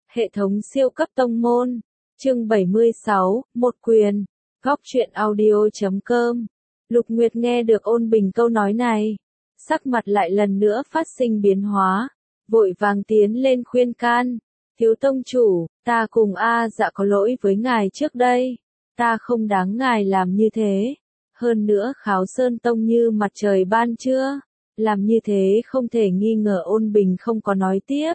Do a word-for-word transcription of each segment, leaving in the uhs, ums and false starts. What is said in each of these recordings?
Hệ thống siêu cấp tông môn. Chương bảy mươi sáu, một quyền. Góc truyện audio chấm com. Lục Nguyệt nghe được Ôn Bình câu nói này, sắc mặt lại lần nữa phát sinh biến hóa, vội vàng tiến lên khuyên can. Thiếu tông chủ, ta cùng A Dạ có lỗi với ngài trước đây, ta không đáng ngài làm như thế. Hơn nữa Kháo Sơn Tông như mặt trời ban trưa, làm như thế không thể nghi ngờ. Ôn Bình không có nói tiếp.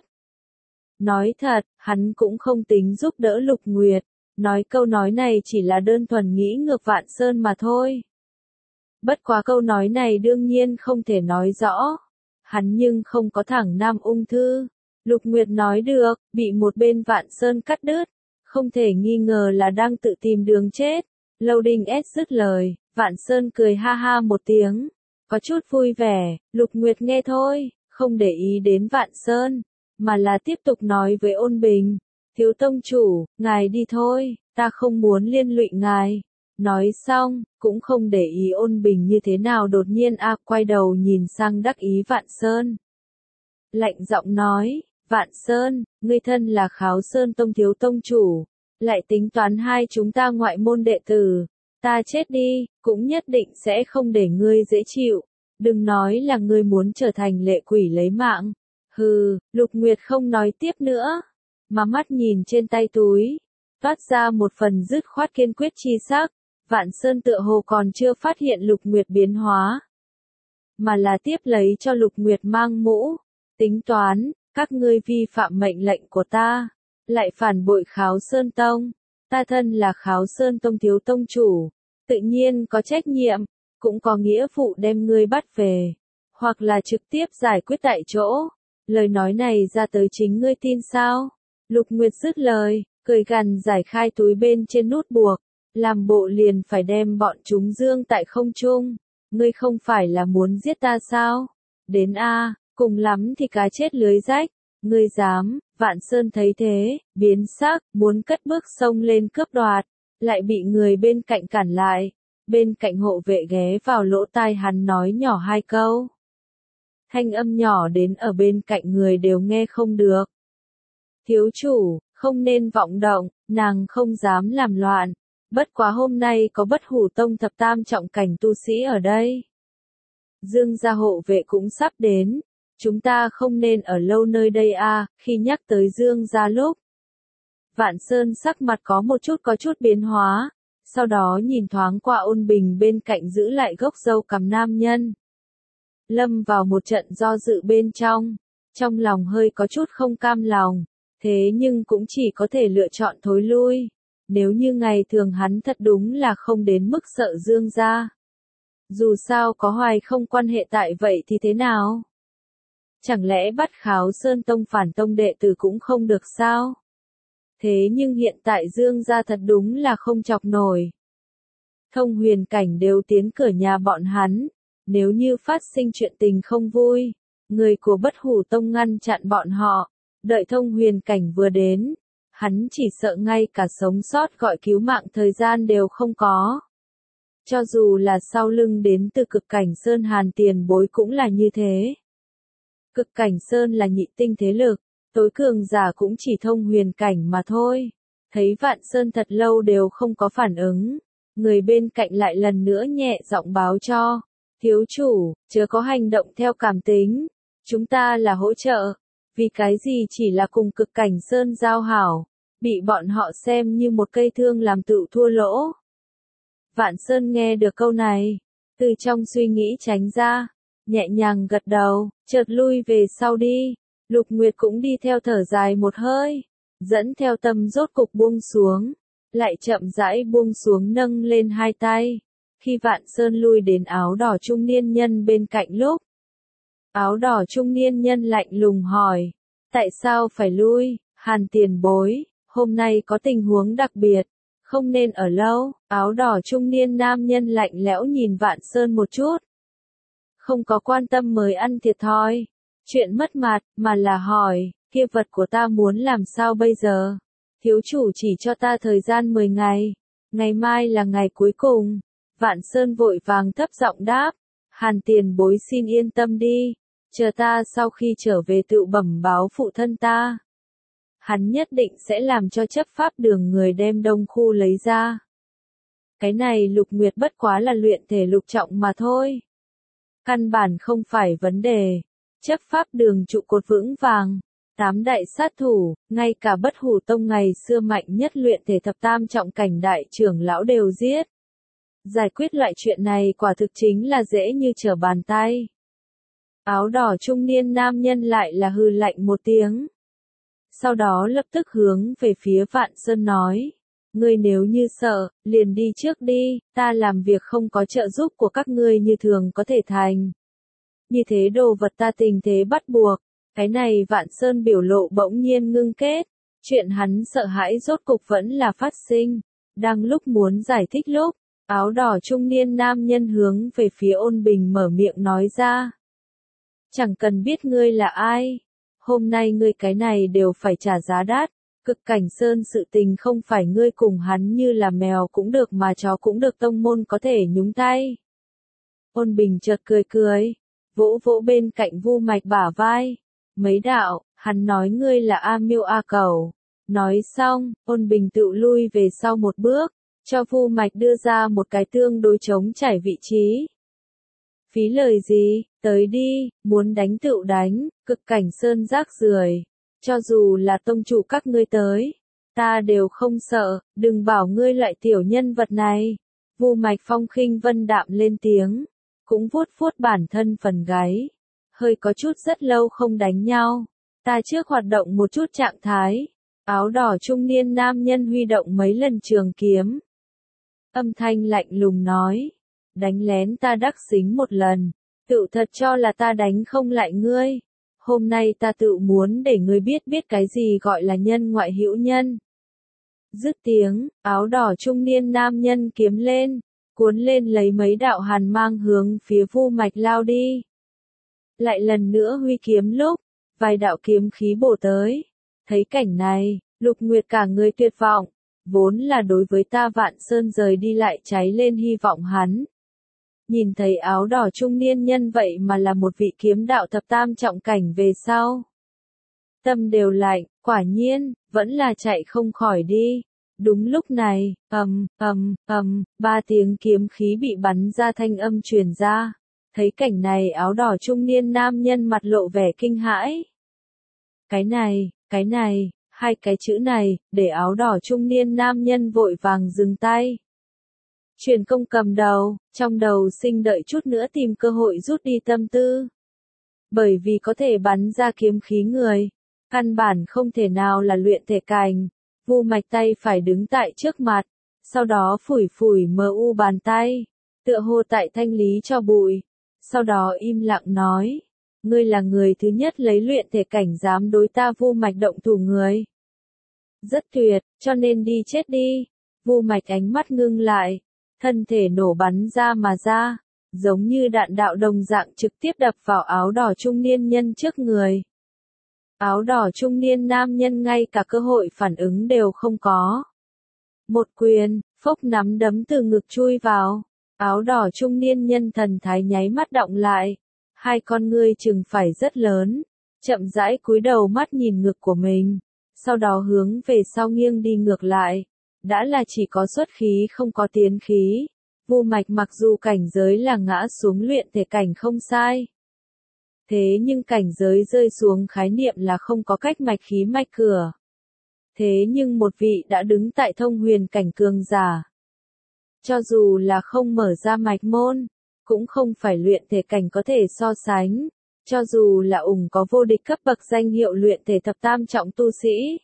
Nói thật, hắn cũng không tính giúp đỡ Lục Nguyệt, nói câu nói này chỉ là đơn thuần nghĩ ngược Vạn Sơn mà thôi. Bất quá câu nói này đương nhiên không thể nói rõ, hắn nhưng không có thẳng nam ung thư. Lục Nguyệt nói được, bị một bên Vạn Sơn cắt đứt, không thể nghi ngờ là đang tự tìm đường chết. Lâu Đinh S dứt lời, Vạn Sơn cười ha ha một tiếng, có chút vui vẻ. Lục Nguyệt nghe thôi, không để ý đến Vạn Sơn, mà là tiếp tục nói với Ôn Bình, thiếu tông chủ, ngài đi thôi, ta không muốn liên lụy ngài. Nói xong, cũng không để ý Ôn Bình như thế nào đột nhiên a quay đầu nhìn sang đắc ý Vạn Sơn. Lạnh giọng nói, Vạn Sơn, ngươi thân là Kháo Sơn Tông thiếu tông chủ, lại tính toán hai chúng ta ngoại môn đệ tử, ta chết đi, cũng nhất định sẽ không để ngươi dễ chịu, đừng nói là ngươi muốn trở thành lệ quỷ lấy mạng. Hừ, Lục Nguyệt không nói tiếp nữa, mà mắt nhìn trên tay túi, toát ra một phần dứt khoát kiên quyết chi sắc. Vạn Sơn tựa hồ còn chưa phát hiện Lục Nguyệt biến hóa, mà là tiếp lấy cho Lục Nguyệt mang mũ, tính toán, các ngươi vi phạm mệnh lệnh của ta, lại phản bội Kháo Sơn Tông, ta thân là Kháo Sơn Tông thiếu tông chủ, tự nhiên có trách nhiệm, cũng có nghĩa vụ đem ngươi bắt về, hoặc là trực tiếp giải quyết tại chỗ. Lời nói này ra tới chính ngươi tin sao? Lục Nguyệt dứt lời, cười gằn giải khai túi bên trên nút buộc, làm bộ liền phải đem bọn chúng dương tại không trung. Ngươi không phải là muốn giết ta sao? Đến a, cùng lắm thì cá chết lưới rách. Ngươi dám? Vạn Sơn thấy thế, biến sắc, muốn cất bước xông lên cướp đoạt, lại bị người bên cạnh cản lại. Bên cạnh hộ vệ ghé vào lỗ tai hắn nói nhỏ hai câu. Thanh âm nhỏ đến ở bên cạnh người đều nghe không được. Thiếu chủ, không nên vọng động, nàng không dám làm loạn. Bất quá hôm nay có Bất Hủ Tông thập tam trọng cảnh tu sĩ ở đây. Dương gia hộ vệ cũng sắp đến. Chúng ta không nên ở lâu nơi đây a. À, khi nhắc tới Dương gia lúc, Vạn Sơn sắc mặt có một chút có chút biến hóa. Sau đó nhìn thoáng qua Ôn Bình bên cạnh giữ lại gốc râu cằm nam nhân. Lâm vào một trận do dự bên trong, trong lòng hơi có chút không cam lòng, thế nhưng cũng chỉ có thể lựa chọn thối lui. Nếu như ngày thường hắn thật đúng là không đến mức sợ Dương gia. Dù sao có hoài không quan hệ tại vậy thì thế nào? Chẳng lẽ bắt Kháo Sơn Tông phản tông đệ tử cũng không được sao? Thế nhưng hiện tại Dương gia thật đúng là không chọc nổi. Thông huyền cảnh đều tiến cửa nhà bọn hắn. Nếu như phát sinh chuyện tình không vui, người của Bất Hủ Tông ngăn chặn bọn họ, đợi thông huyền cảnh vừa đến, hắn chỉ sợ ngay cả sống sót gọi cứu mạng thời gian đều không có. Cho dù là sau lưng đến từ Cực Cảnh Sơn Hàn tiền bối cũng là như thế. Cực Cảnh Sơn là nhị tinh thế lực, tối cường giả cũng chỉ thông huyền cảnh mà thôi. Thấy Vạn Sơn thật lâu đều không có phản ứng, người bên cạnh lại lần nữa nhẹ giọng báo cho. Thiếu chủ, chớ có hành động theo cảm tính, chúng ta là hỗ trợ, vì cái gì chỉ là cùng Cực Cảnh Sơn giao hảo, bị bọn họ xem như một cây thương làm tự thua lỗ. Vạn Sơn nghe được câu này, từ trong suy nghĩ tránh ra, nhẹ nhàng gật đầu, chợt lui về sau đi. Lục Nguyệt cũng đi theo thở dài một hơi, dẫn theo tâm rốt cục buông xuống, lại chậm rãi buông xuống nâng lên hai tay. Khi Vạn Sơn lui đến áo đỏ trung niên nhân bên cạnh lúc, áo đỏ trung niên nhân lạnh lùng hỏi, tại sao phải lui? Hàn tiền bối, hôm nay có tình huống đặc biệt, không nên ở lâu. Áo đỏ trung niên nam nhân lạnh lẽo nhìn Vạn Sơn một chút, không có quan tâm mới ăn thiệt thòi, chuyện mất mặt, mà là hỏi, kia vật của ta muốn làm sao bây giờ? Thiếu chủ chỉ cho ta thời gian mười ngày, ngày mai là ngày cuối cùng. Vạn Sơn vội vàng thấp giọng đáp, Hàn tiền bối xin yên tâm đi, chờ ta sau khi trở về tự bẩm báo phụ thân ta. hắn nhất định sẽ làm cho chấp pháp đường người đem đông khu lấy ra. Cái này Lục Nguyệt bất quá là luyện thể lục trọng mà thôi. Căn bản không phải vấn đề. Chấp pháp đường trụ cột vững vàng. Tám đại sát thủ, ngay cả Bất Hủ Tông ngày xưa mạnh nhất luyện thể thập tam trọng cảnh đại trưởng lão đều giết. Giải quyết loại chuyện này quả thực chính là dễ như trở bàn tay. Áo đỏ trung niên nam nhân lại là hừ lạnh một tiếng. Sau đó lập tức hướng về phía Vạn Sơn nói. Ngươi nếu như sợ, liền đi trước đi, ta làm việc không có trợ giúp của các ngươi như thường có thể thành. Như thế đồ vật ta tình thế bắt buộc. Cái này Vạn Sơn biểu lộ bỗng nhiên ngưng kết. Chuyện hắn sợ hãi rốt cục vẫn là phát sinh. Đang lúc muốn giải thích lúc, áo đỏ trung niên nam nhân hướng về phía Ôn Bình mở miệng nói ra. Chẳng cần biết ngươi là ai. Hôm nay ngươi cái này đều phải trả giá đắt. Cực cảnh sơn sự tình không phải ngươi cùng hắn như là mèo cũng được mà chó cũng được tông môn có thể nhúng tay. Ôn Bình chợt cười cười. Vỗ vỗ bên cạnh Vu Mạch bả vai. Mấy đạo, hắn nói ngươi là A Miêu A Cẩu. Nói xong, Ôn Bình tự lui về sau một bước, cho Vu Mạch đưa ra một cái tương đối trống trải vị trí. Phí lời gì, tới đi, muốn đánh tựu đánh, cực cảnh sơn rác rưởi. Cho dù là tông chủ các ngươi tới, ta đều không sợ, đừng bảo ngươi loại tiểu nhân vật này. Vu Mạch phong khinh vân đạm lên tiếng, cũng vuốt vuốt bản thân phần gáy. Hơi có chút rất lâu không đánh nhau. Ta trước hoạt động một chút trạng thái. Áo đỏ trung niên nam nhân huy động mấy lần trường kiếm. Âm thanh lạnh lùng nói. Đánh lén ta đắc xính một lần. Tự thật cho là ta đánh không lại ngươi. Hôm nay ta tự muốn để ngươi biết biết cái gì gọi là nhân ngoại hữu nhân. Dứt tiếng, áo đỏ trung niên nam nhân kiếm lên. Cuốn lên lấy mấy đạo hàn mang hướng phía Vu Mạch lao đi. Lại lần nữa huy kiếm lúc, vài đạo kiếm khí bổ tới. Thấy cảnh này, Lục Nguyệt cả người tuyệt vọng, vốn là đối với ta Vạn Sơn rời đi lại cháy lên hy vọng hắn. Nhìn thấy áo đỏ trung niên nhân vậy mà là một vị kiếm đạo thập tam trọng cảnh về sau. Tâm đều lạnh, quả nhiên, vẫn là chạy không khỏi đi. Đúng lúc này, ầm, ầm, ầm, ba tiếng kiếm khí bị bắn ra thanh âm truyền ra. Thấy cảnh này áo đỏ trung niên nam nhân mặt lộ vẻ kinh hãi. Cái này, cái này, hai cái chữ này, để áo đỏ trung niên nam nhân vội vàng dừng tay. Truyền công cầm đầu, trong đầu sinh đợi chút nữa tìm cơ hội rút đi tâm tư. Bởi vì có thể bắn ra kiếm khí người, căn bản không thể nào là luyện thể cảnh. Vu Mạch tay phải đứng tại trước mặt, sau đó phủi phủi mờ u bàn tay, tựa hồ tại thanh lý cho bụi. Sau đó im lặng nói, ngươi là người thứ nhất lấy luyện thể cảnh dám đối ta Vu Mạch động thủ người. Rất tuyệt, cho nên đi chết đi. Vu Mạch ánh mắt ngưng lại, thân thể nổ bắn ra mà ra, giống như đạn đạo đồng dạng trực tiếp đập vào áo đỏ trung niên nhân trước người. Áo đỏ trung niên nam nhân ngay cả cơ hội phản ứng đều không có. Một quyền, phốc nắm đấm từ ngực chui vào. Áo đỏ trung niên nhân thần thái nháy mắt động lại. Hai con ngươi chừng phải rất lớn. Chậm rãi cúi đầu mắt nhìn ngực của mình. Sau đó hướng về sau nghiêng đi ngược lại. Đã là chỉ có xuất khí không có tiến khí. Vu Mạch mặc dù cảnh giới là ngã xuống luyện thể cảnh không sai. Thế nhưng cảnh giới rơi xuống khái niệm là không có cách mạch khí mạch cửa. Thế nhưng một vị đã đứng tại thông huyền cảnh cường giả. Cho dù là không mở ra mạch môn, cũng không phải luyện thể cảnh có thể so sánh. Cho dù là ủng có vô địch cấp bậc danh hiệu luyện thể thập tam trọng tu sĩ.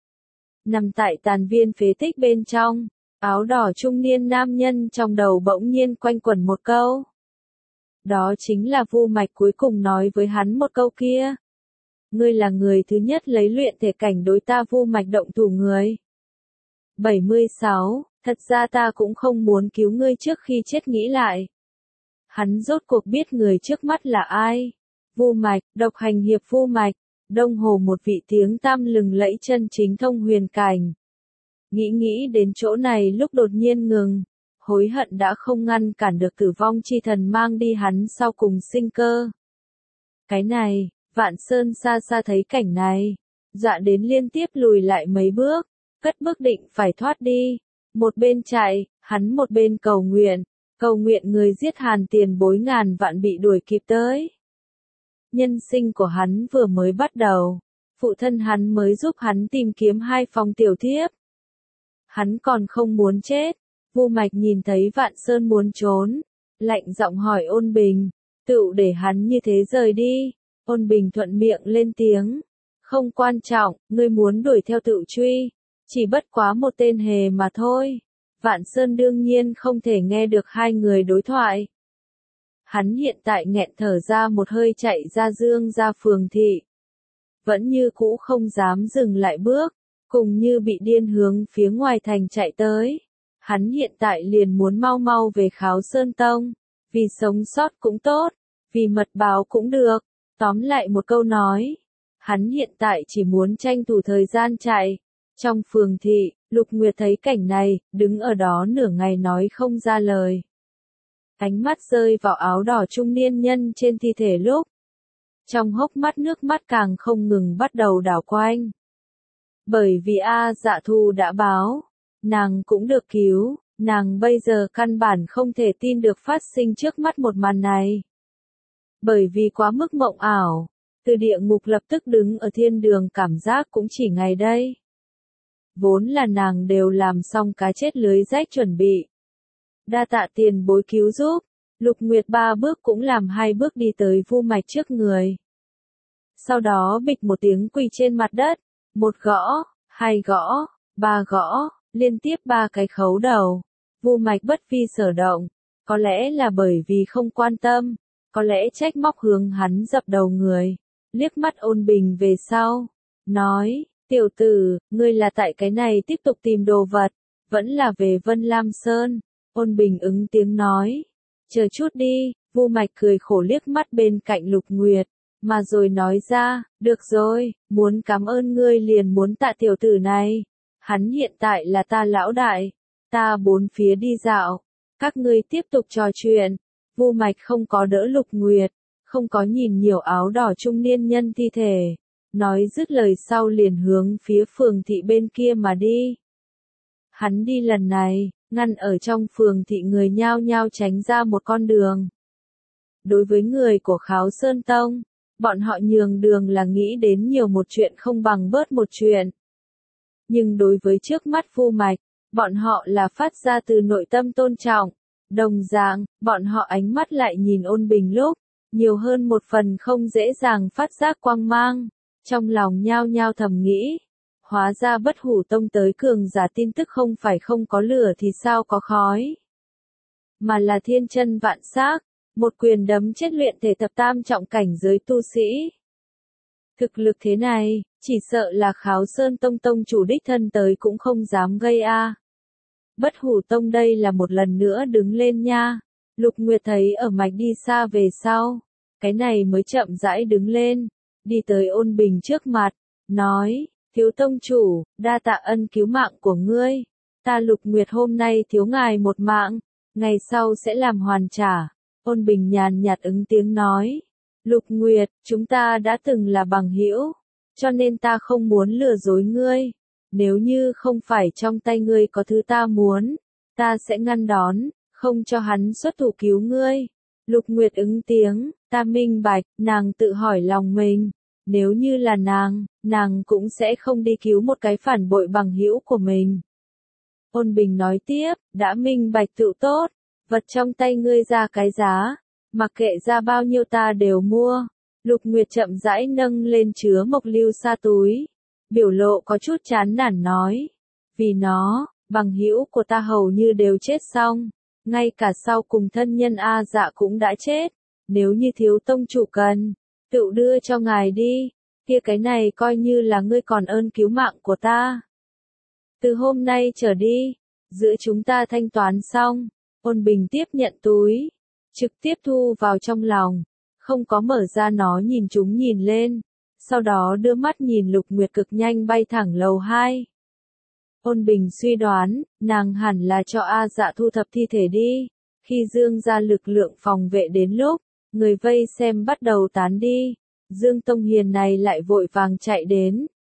Nằm tại tàn viên phế tích bên trong, áo đỏ trung niên nam nhân trong đầu bỗng nhiên quanh quẩn một câu. Đó chính là Vu Mạch cuối cùng nói với hắn một câu kia. Ngươi là người thứ nhất lấy luyện thể cảnh đối ta Vu Mạch động thủ người. bảy mươi sáu, thật ra ta cũng không muốn cứu ngươi trước khi chết nghĩ lại. Hắn rốt cuộc biết người trước mắt là ai. Vu Mạch, độc hành hiệp Vu Mạch, Đông Hồ một vị tiếng tam lừng lẫy chân chính thông huyền cảnh. Nghĩ nghĩ đến chỗ này lúc đột nhiên ngừng. Hối hận đã không ngăn cản được tử vong chi thần mang đi hắn sau cùng sinh cơ. Cái này, Vạn Sơn xa xa thấy cảnh này, dọa đến liên tiếp lùi lại mấy bước, cất bước định phải thoát đi. Một bên chạy, hắn một bên cầu nguyện, cầu nguyện người giết Hàn tiền bối ngàn vạn bị đuổi kịp tới. Nhân sinh của hắn vừa mới bắt đầu, phụ thân hắn mới giúp hắn tìm kiếm hai phòng tiểu thiếp. Hắn còn không muốn chết. Vu Mạch nhìn thấy Vạn Sơn muốn trốn, lạnh giọng hỏi Ôn Bình, tựu để hắn như thế rời đi. Ôn Bình thuận miệng lên tiếng, không quan trọng, ngươi muốn đuổi theo tựu truy, chỉ bất quá một tên hề mà thôi. Vạn Sơn đương nhiên không thể nghe được hai người đối thoại. Hắn hiện tại nghẹn thở ra một hơi chạy ra Dương ra phường thị. Vẫn như cũ không dám dừng lại bước, cùng như bị điên hướng phía ngoài thành chạy tới. Hắn hiện tại liền muốn mau mau về Kháo Sơn Tông, vì sống sót cũng tốt, vì mật báo cũng được. Tóm lại một câu nói, hắn hiện tại chỉ muốn tranh thủ thời gian chạy. Trong phường thị, Lục Nguyệt thấy cảnh này, đứng ở đó nửa ngày nói không ra lời. Ánh mắt rơi vào áo đỏ trung niên nhân trên thi thể lúc. Trong hốc mắt nước mắt càng không ngừng bắt đầu đảo quanh. Bởi vì A Dạ Thu đã báo, nàng cũng được cứu, nàng bây giờ căn bản không thể tin được phát sinh trước mắt một màn này. Bởi vì quá mức mộng ảo, từ địa ngục lập tức đứng ở thiên đường cảm giác cũng chỉ ngày đây. Vốn là nàng đều làm xong cá chết lưới rách chuẩn bị. Đa tạ tiền bối cứu giúp, Lục Nguyệt ba bước cũng làm hai bước đi tới Vu Mạch trước người. Sau đó bịch một tiếng quỳ trên mặt đất, một gõ, hai gõ, ba gõ, liên tiếp ba cái khấu đầu. Vu Mạch bất vi sở động, có lẽ là bởi vì không quan tâm, có lẽ trách móc hướng hắn dập đầu người, liếc mắt Ôn Bình về sau, nói, tiểu tử, ngươi là tại cái này tiếp tục tìm đồ vật, vẫn là về Vân Lam Sơn. Ôn Bình ứng tiếng nói, chờ chút đi. Vu Mạch cười khổ liếc mắt bên cạnh Lục Nguyệt, mà rồi nói ra, được rồi, muốn cảm ơn ngươi liền muốn tạ tiểu tử này. Hắn hiện tại là ta lão đại, ta bốn phía đi dạo, các ngươi tiếp tục trò chuyện. Vu Mạch không có đỡ Lục Nguyệt, không có nhìn nhiều áo đỏ trung niên nhân thi thể, nói dứt lời sau liền hướng phía phường thị bên kia mà đi. Hắn đi lần này, ngăn ở trong phường thị người nhao nhao tránh ra một con đường. Đối với người của Kháo Sơn Tông, bọn họ nhường đường là nghĩ đến nhiều một chuyện không bằng bớt một chuyện. Nhưng đối với trước mắt Vu Mạch, bọn họ là phát ra từ nội tâm tôn trọng. Đồng dạng, bọn họ ánh mắt lại nhìn Ôn Bình lúc, nhiều hơn một phần không dễ dàng phát giác quang mang. Trong lòng nhao nhao thầm nghĩ, hóa ra Bất Hủ Tông tới cường giả tin tức không phải không có lửa thì sao có khói. Mà là thiên chân vạn xác, một quyền đấm chết luyện thể thập tam trọng cảnh giới tu sĩ. Thực lực thế này, chỉ sợ là Kháo Sơn Tông tông chủ đích thân tới cũng không dám gây a. Bất Hủ Tông đây là một lần nữa đứng lên nha. Lục Nguyệt thấy ở Mạch đi xa về sau, cái này mới chậm rãi đứng lên, đi tới Ôn Bình trước mặt, nói, thiếu tông chủ, đa tạ ân cứu mạng của ngươi, ta Lục Nguyệt hôm nay thiếu ngài một mạng, ngày sau sẽ làm hoàn trả. Ôn Bình nhàn nhạt ứng tiếng nói, Lục Nguyệt, chúng ta đã từng là bằng hữu, cho nên ta không muốn lừa dối ngươi. Nếu như không phải trong tay ngươi có thứ ta muốn, ta sẽ ngăn đón, không cho hắn xuất thủ cứu ngươi. Lục Nguyệt ứng tiếng, ta minh bạch, nàng tự hỏi lòng mình, nếu như là nàng, nàng cũng sẽ không đi cứu một cái phản bội bằng hữu của mình. Ôn Bình nói tiếp, đã minh bạch tự tốt, vật trong tay ngươi ra cái giá, mặc kệ ra bao nhiêu ta đều mua. Lục Nguyệt chậm rãi nâng lên chứa mộc lưu sa túi, biểu lộ có chút chán nản nói, vì nó, bằng hữu của ta hầu như đều chết xong, ngay cả sau cùng thân nhân A Dạ cũng đã chết, nếu như thiếu tông chủ cần, tự đưa cho ngài đi, kia cái này coi như là ngươi còn ơn cứu mạng của ta. Từ hôm nay trở đi, giữa chúng ta thanh toán xong. Ôn Bình tiếp nhận túi, trực tiếp thu vào trong lòng, không có mở ra nó nhìn chúng nhìn lên, sau đó đưa mắt nhìn Lục Nguyệt cực nhanh bay thẳng lầu hai. Ôn Bình suy đoán, nàng hẳn là cho A Dạ thu thập thi thể đi, khi Dương ra lực lượng phòng vệ đến lúc, người vây xem bắt đầu tán đi, Dương Tông Hiền này lại vội vàng chạy đến,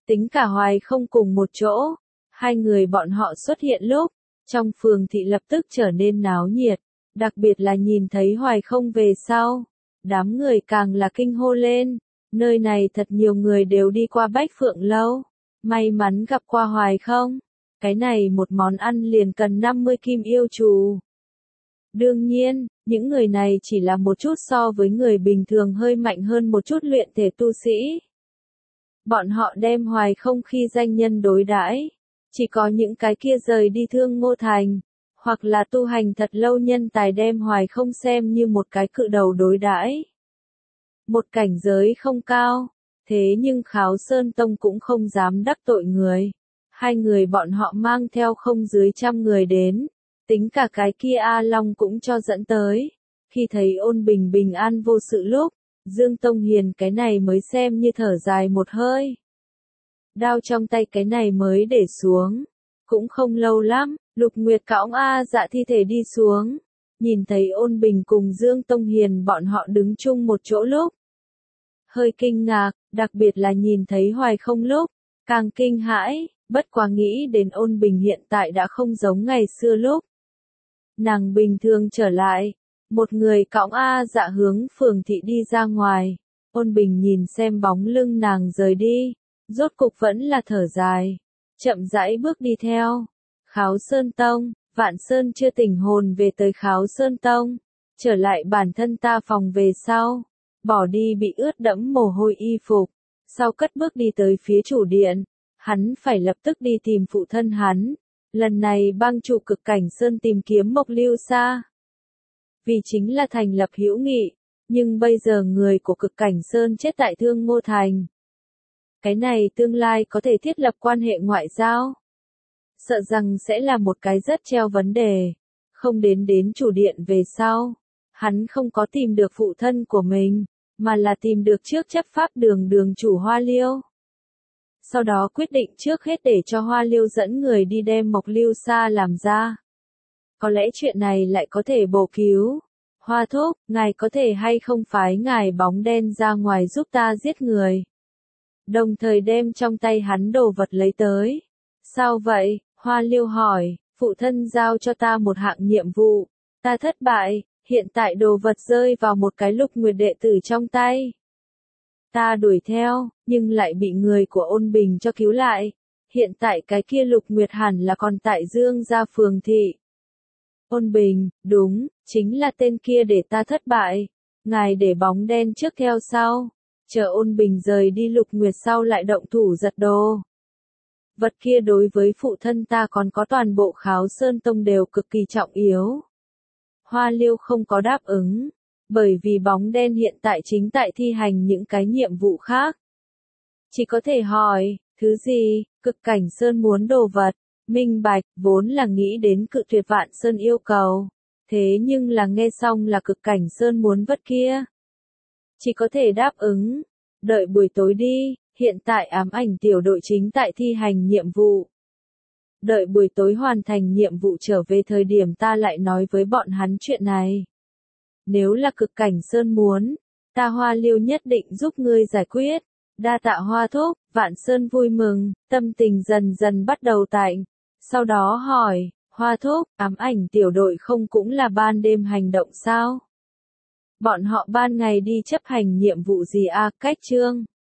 tính cả Hoài không cùng một chỗ. Hai người bọn họ xuất hiện lúc, trong phường thị lập tức trở nên náo nhiệt, đặc biệt là nhìn thấy Hoài không về sau. Đám người càng là kinh hô lên, nơi này thật nhiều người đều đi qua Bách Phượng Lâu. May mắn gặp qua Hoài không? Cái này một món ăn liền cần năm mươi kim yêu trù. Đương nhiên, những người này chỉ là một chút so với người bình thường hơi mạnh hơn một chút luyện thể tu sĩ. Bọn họ đem Hoài không khi danh nhân đối đãi, chỉ có những cái kia rời đi Thương Ngô Thành, hoặc là tu hành thật lâu nhân tài đem Hoài không xem như một cái cự đầu đối đãi. Một cảnh giới không cao, thế nhưng Kháo Sơn Tông cũng không dám đắc tội người. Hai người bọn họ mang theo không dưới trăm người đến, tính cả cái kia A Long cũng cho dẫn tới. Khi thấy Ôn Bình bình an vô sự lúc, Dương Tông Hiền cái này mới xem như thở dài một hơi. Đao trong tay cái này mới để xuống. Cũng không lâu lắm, Lục Nguyệt cõng A Dạ thi thể đi xuống. Nhìn thấy Ôn Bình cùng Dương Tông Hiền bọn họ đứng chung một chỗ lúc. Hơi kinh ngạc, đặc biệt là nhìn thấy Hoài không lúc, càng kinh hãi, bất quá nghĩ đến Ôn Bình hiện tại đã không giống ngày xưa lúc. Nàng bình thường trở lại, một người cõng A Dạ hướng phường thị đi ra ngoài, Ôn Bình nhìn xem bóng lưng nàng rời đi, rốt cục vẫn là thở dài, chậm rãi bước đi theo. Kháo Sơn Tông, Vạn Sơn chưa tỉnh hồn về tới Kháo Sơn Tông, trở lại bản thân ta phòng về sau, bỏ đi bị ướt đẫm mồ hôi y phục, sau cất bước đi tới phía chủ điện, hắn phải lập tức đi tìm phụ thân hắn, lần này bang chủ Cực Cảnh Sơn tìm kiếm Mộc Lưu Sa. Vì chính là thành lập hữu nghị, nhưng bây giờ người của Cực Cảnh Sơn chết tại Thương Ngô Thành. Cái này tương lai có thể thiết lập quan hệ ngoại giao. Sợ rằng sẽ là một cái rất treo vấn đề, không đến đến chủ điện về sau. Hắn không có tìm được phụ thân của mình, mà là tìm được trước chấp pháp đường đường chủ Hoa Liêu. Sau đó quyết định trước hết để cho Hoa Liêu dẫn người đi đem Mộc Lưu Sa làm ra. Có lẽ chuyện này lại có thể bổ cứu. Hoa thúc, ngài có thể hay không phái ngài bóng đen ra ngoài giúp ta giết người. Đồng thời đem trong tay hắn đồ vật lấy tới. Sao vậy? Hoa Liêu hỏi, phụ thân giao cho ta một hạng nhiệm vụ. Ta thất bại, hiện tại đồ vật rơi vào một cái Lục Nguyệt đệ tử trong tay. Ta đuổi theo, nhưng lại bị người của Ôn Bình cho cứu lại. Hiện tại cái kia Lục Nguyệt hẳn là còn tại Dương gia phường thị. Ôn Bình, đúng, chính là tên kia để ta thất bại. Ngài để bóng đen trước theo sau. Chờ Ôn Bình rời đi Lục Nguyệt sau lại động thủ giật đồ. Vật kia đối với phụ thân ta còn có toàn bộ Kháo Sơn Tông đều cực kỳ trọng yếu. Hoa Liêu không có đáp ứng, bởi vì bóng đen hiện tại chính tại thi hành những cái nhiệm vụ khác. Chỉ có thể hỏi, thứ gì? Cực Cảnh Sơn muốn đồ vật, minh bạch, vốn là nghĩ đến cự tuyệt Vạn Sơn yêu cầu. Thế nhưng là nghe xong là Cực Cảnh Sơn muốn vật kia. Chỉ có thể đáp ứng, đợi buổi tối đi, hiện tại ám ảnh tiểu đội chính tại thi hành nhiệm vụ. Đợi buổi tối hoàn thành nhiệm vụ trở về thời điểm ta lại nói với bọn hắn chuyện này. Nếu là Cực Cảnh Sơn muốn, ta Hoa Liêu nhất định giúp ngươi giải quyết. Đa tạ Hoa thúc, Vạn Sơn vui mừng, tâm tình dần dần bắt đầu tạnh. Sau đó hỏi, Hoa thúc, ám ảnh tiểu đội không cũng là ban đêm hành động sao? Bọn họ ban ngày đi chấp hành nhiệm vụ gì à, cách chương.